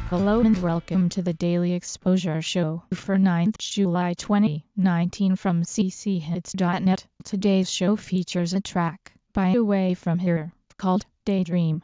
Hello and welcome to the Daily Exposure Show for 9th July 2019 from cchits.net. Today's show features a track by Away From Here called Daydream.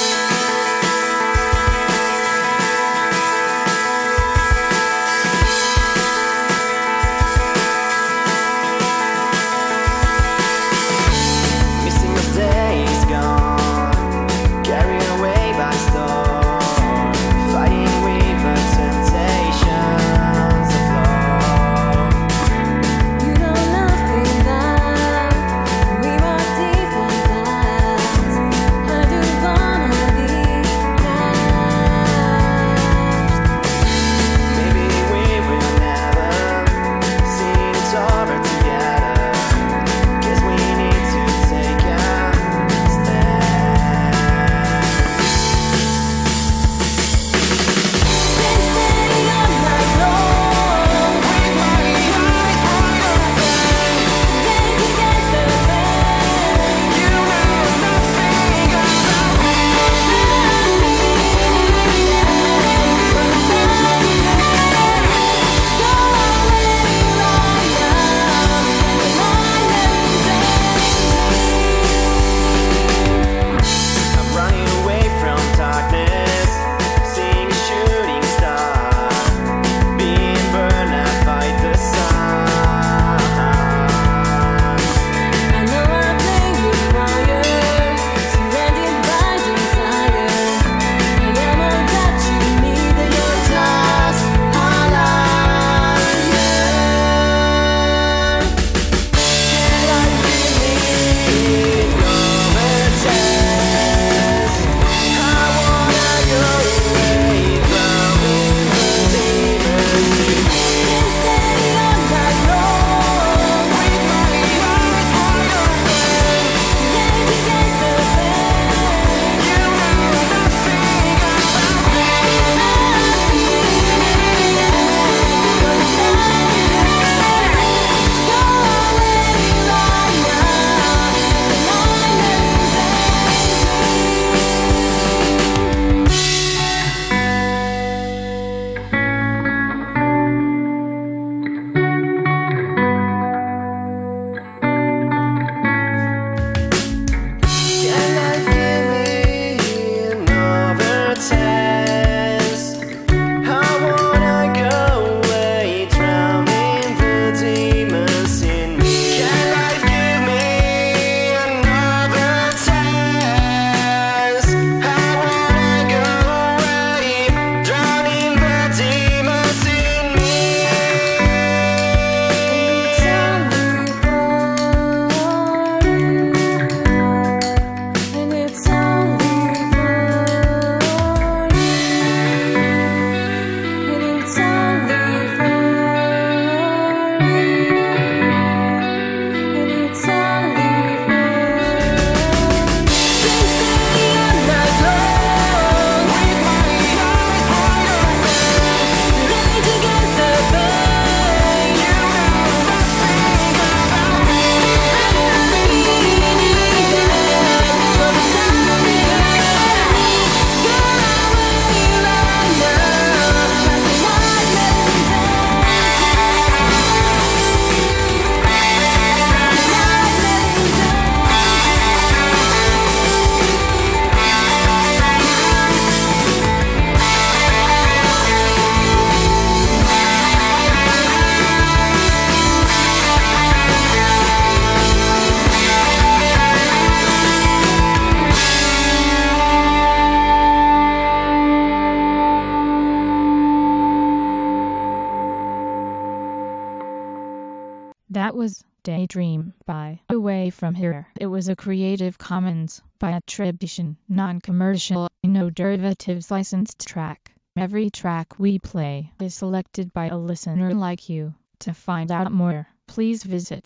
That was Daydream by Away From Here. It was a Creative Commons by attribution, non-commercial, no derivatives licensed track. Every track we play is selected by a listener like you. To find out more, please visit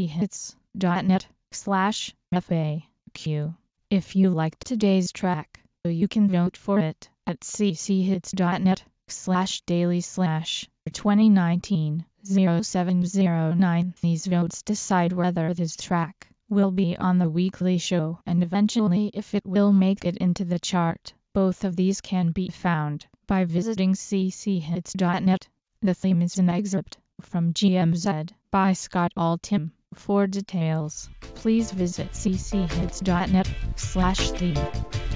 cchits.net/FAQ. If you liked today's track, you can vote for it at cchits.net/daily/2019. 0709. These votes decide whether this track will be on the weekly show and eventually if it will make it into the chart. Both of these can be found by visiting cchits.net. The theme is an excerpt from GMZ by Scott Altham. For details, please visit cchits.net/theme.